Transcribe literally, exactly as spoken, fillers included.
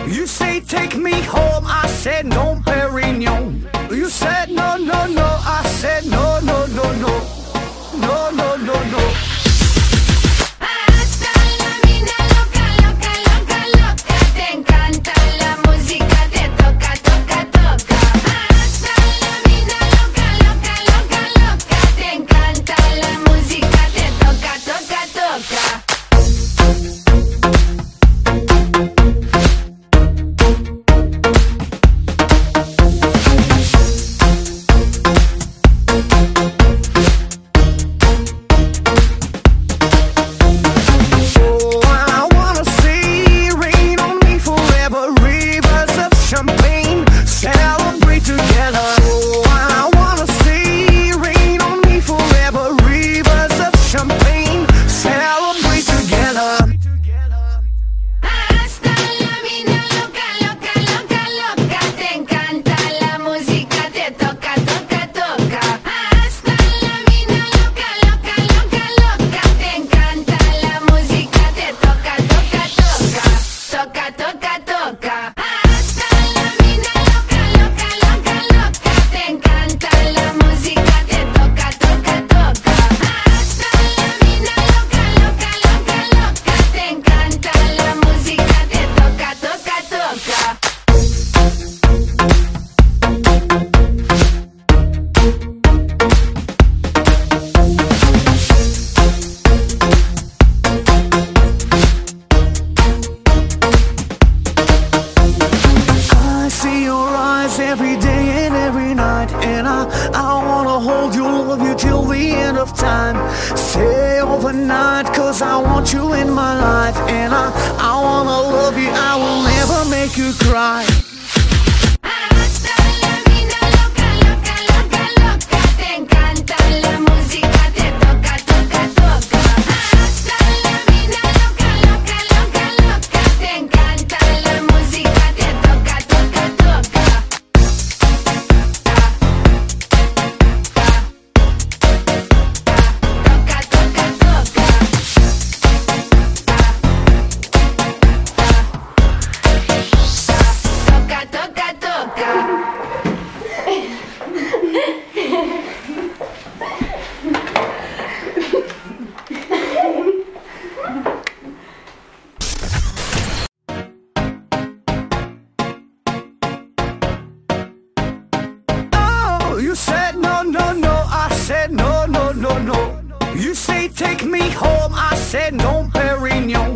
You say take me home, I said no, Perignon. You said no, no, no, I said no, no, no, no. No, no, no, no. Hasta la mina loca, loca, loca, loca. Te encanta la música, te toca, toca, toca. Hasta la mina loca, loca, loca, loca. Te encanta la música, te toca, toca, toca. Every day and every night, and I, I wanna hold you, love you till the end of time. Stay overnight, cause I want you in my life. And I, I wanna love you, I will never make you cry. Hasta la mina loca, loca, loca, loca. Te encanta la música, te toca, toca, toca. Hasta la mina loca, loca, loca, loca. Te encanta la música, te toca, toca, toca. You said no, no, no, I said no, no, no, no. You say take me home, I said no, Perignon.